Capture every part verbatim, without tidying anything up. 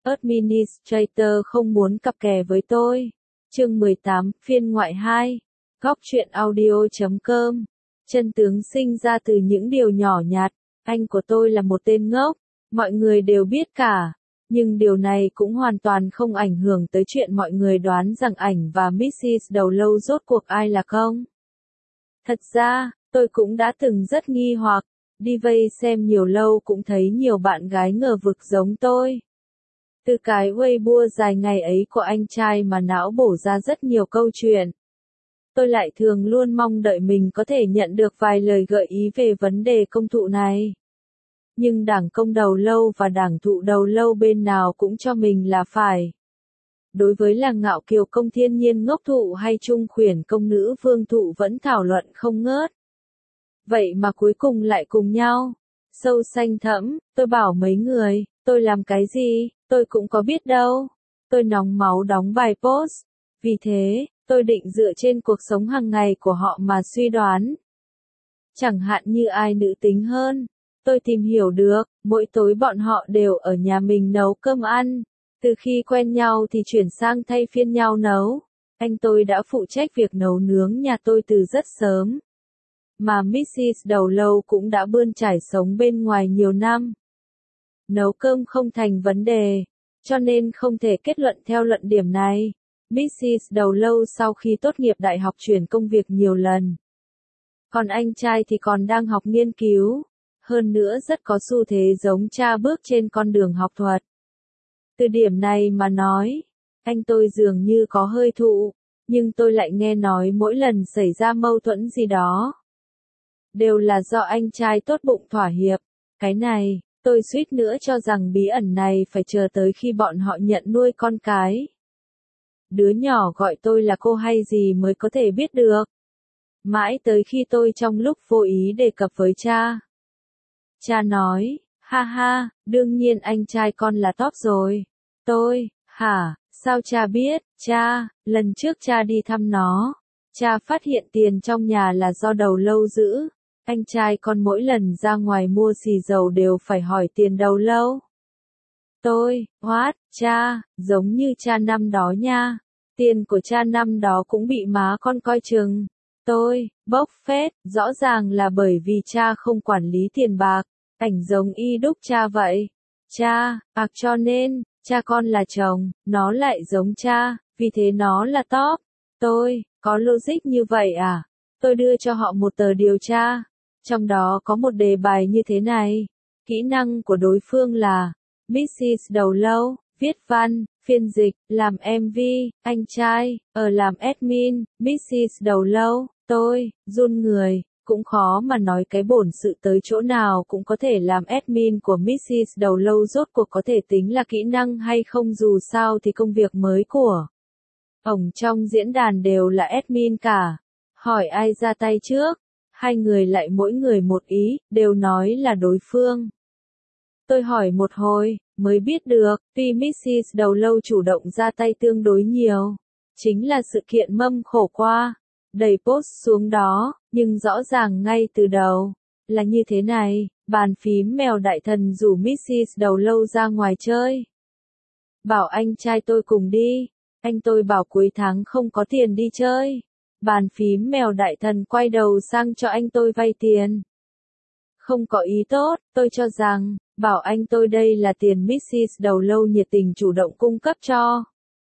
Administrator không muốn cặp kè với tôi. Chương mười tám, phiên ngoại hai. Góc truyện audio chấm com. Chân tướng sinh ra từ những điều nhỏ nhặt. Anh của tôi là một tên ngốc. Mọi người đều biết cả. Nhưng điều này cũng hoàn toàn không ảnh hưởng tới chuyện mọi người đoán rằng ảnh và mít xít đầu lâu rốt cuộc ai là không. Thật ra, tôi cũng đã từng rất nghi hoặc. Đi vây xem nhiều lâu cũng thấy nhiều bạn gái ngờ vực giống tôi. Từ cái Weibo dài ngày ấy của anh trai mà não bổ ra rất nhiều câu chuyện. Tôi lại thường luôn mong đợi mình có thể nhận được vài lời gợi ý về vấn đề công thụ này. Nhưng đảng công đầu lâu và đảng thụ đầu lâu bên nào cũng cho mình là phải. Đối với là ngạo kiều công thiên nhiên ngốc thụ hay trung khuyển công nữ vương thụ vẫn thảo luận không ngớt. Vậy mà cuối cùng lại cùng nhau. Sâu xanh thẫm, tôi bảo mấy người, tôi làm cái gì, tôi cũng có biết đâu. Tôi nóng máu đóng bài post. Vì thế, tôi định dựa trên cuộc sống hàng ngày của họ mà suy đoán. Chẳng hạn như ai nữ tính hơn. Tôi tìm hiểu được, mỗi tối bọn họ đều ở nhà mình nấu cơm ăn. Từ khi quen nhau thì chuyển sang thay phiên nhau nấu. Anh tôi đã phụ trách việc nấu nướng nhà tôi từ rất sớm. Mà mít xít đầu lâu cũng đã bươn trải sống bên ngoài nhiều năm. Nấu cơm không thành vấn đề, cho nên không thể kết luận theo luận điểm này. mít xít đầu lâu sau khi tốt nghiệp đại học chuyển công việc nhiều lần. Còn anh trai thì còn đang học nghiên cứu. Hơn nữa rất có xu thế giống cha bước trên con đường học thuật. Từ điểm này mà nói, anh tôi dường như có hơi thụ, nhưng tôi lại nghe nói mỗi lần xảy ra mâu thuẫn gì đó. Đều là do anh trai tốt bụng thỏa hiệp. Cái này, tôi suýt nữa cho rằng bí ẩn này phải chờ tới khi bọn họ nhận nuôi con cái. Đứa nhỏ gọi tôi là cô hay gì mới có thể biết được. Mãi tới khi tôi trong lúc vô ý đề cập với cha. Cha nói, ha ha, đương nhiên anh trai con là top rồi. Tôi, hả, sao cha biết, cha, lần trước cha đi thăm nó. Cha phát hiện tiền trong nhà là do đầu lâu giữ. Anh trai con mỗi lần ra ngoài mua xì dầu đều phải hỏi tiền đầu lâu. Tôi, what, cha, giống như cha năm đó nha. Tiền của cha năm đó cũng bị má con coi chừng. Tôi, bốc phét, rõ ràng là bởi vì cha không quản lý tiền bạc. Ảnh giống y đúc cha vậy. Cha, bạc cho nên, cha con là chồng, nó lại giống cha, vì thế nó là top. Tôi, có logic như vậy à? Tôi đưa cho họ một tờ điều tra. Trong đó có một đề bài như thế này. Kỹ năng của đối phương là mít xít đầu lâu, viết văn, phiên dịch, làm em vê, anh trai, ở làm admin, mít xít đầu lâu, tôi, run người, cũng khó mà nói cái bổn sự tới chỗ nào cũng có thể làm admin của mít xít đầu lâu rốt cuộc có thể tính là kỹ năng hay không, dù sao thì công việc mới của ổng trong diễn đàn đều là admin cả. Hỏi ai ra tay trước? Hai người lại mỗi người một ý, đều nói là đối phương. Tôi hỏi một hồi, mới biết được, tuy mít xít đầu lâu chủ động ra tay tương đối nhiều. Chính là sự kiện mâm khổ qua. Đẩy post xuống đó, nhưng rõ ràng ngay từ đầu. Là như thế này, bàn phím mèo đại thần rủ mít xít đầu lâu ra ngoài chơi. Bảo anh trai tôi cùng đi. Anh tôi bảo cuối tháng không có tiền đi chơi. Bàn phím mèo đại thần quay đầu sang cho anh tôi vay tiền. Không có ý tốt, tôi cho rằng, bảo anh tôi đây là tiền mít xít đầu lâu nhiệt tình chủ động cung cấp cho.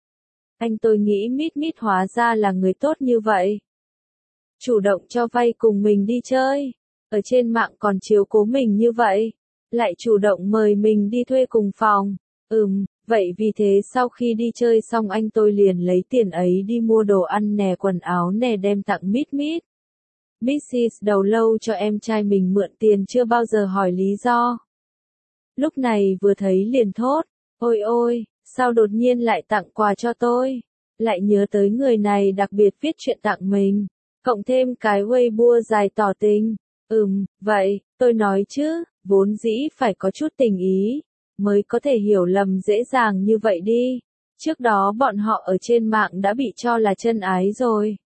Anh tôi nghĩ mít mít hóa ra là người tốt như vậy. Chủ động cho vay cùng mình đi chơi. Ở trên mạng còn chiếu cố mình như vậy. Lại chủ động mời mình đi thuê cùng phòng. Ừm, vậy vì thế sau khi đi chơi xong anh tôi liền lấy tiền ấy đi mua đồ ăn nè, quần áo nè, đem tặng mít mít. Mít xít đầu lâu cho em trai mình mượn tiền chưa bao giờ hỏi lý do. Lúc này vừa thấy liền thốt, ôi ôi, sao đột nhiên lại tặng quà cho tôi. Lại nhớ tới người này đặc biệt viết chuyện tặng mình. Cộng thêm cái Weibo dài tỏ tình. Ừm, vậy, tôi nói chứ, vốn dĩ phải có chút tình ý, mới có thể hiểu lầm dễ dàng như vậy đi. Trước đó bọn họ ở trên mạng đã bị cho là chân ái rồi.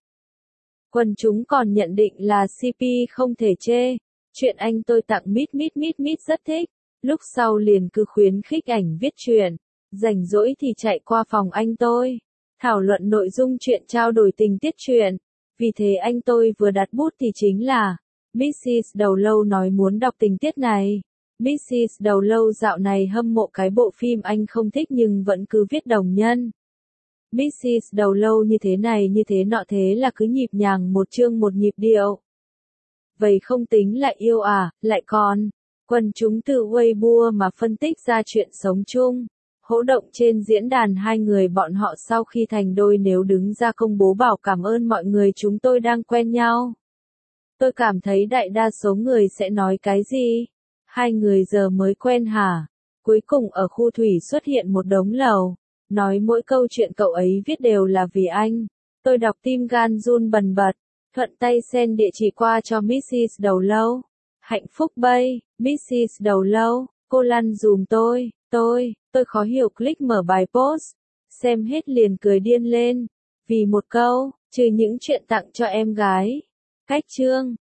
Quần chúng còn nhận định là xê pê không thể chê. Chuyện anh tôi tặng mít mít mít mít rất thích. Lúc sau liền cứ khuyến khích ảnh viết chuyện. Rảnh rỗi thì chạy qua phòng anh tôi, thảo luận nội dung chuyện, trao đổi tình tiết chuyện. Vì thế anh tôi vừa đặt bút thì chính là mít xít Đầu Lâu nói muốn đọc tình tiết này. mít xít Đầu Lâu dạo này hâm mộ cái bộ phim anh không thích nhưng vẫn cứ viết đồng nhân. mít xít Đầu Lâu như thế này như thế nọ, thế là cứ nhịp nhàng một chương một nhịp điệu. Vậy không tính lại yêu à, lại còn quần chúng từ Weibo mà phân tích ra chuyện sống chung, hỗ động trên diễn đàn hai người bọn họ sau khi thành đôi nếu đứng ra công bố bảo cảm ơn mọi người chúng tôi đang quen nhau. Tôi cảm thấy đại đa số người sẽ nói cái gì? Hai người giờ mới quen hả? Cuối cùng ở khu thủy xuất hiện một đống lầu, nói mỗi câu chuyện cậu ấy viết đều là vì anh. Tôi đọc tim gan run bần bật, thuận tay send địa chỉ qua cho mít xít Đầu Lâu. Hạnh phúc bay, mít xít Đầu Lâu, cô lăn dùm tôi, tôi, tôi khó hiểu click mở bài post, xem hết liền cười điên lên, vì một câu, trừ những chuyện tặng cho em gái. Cách chương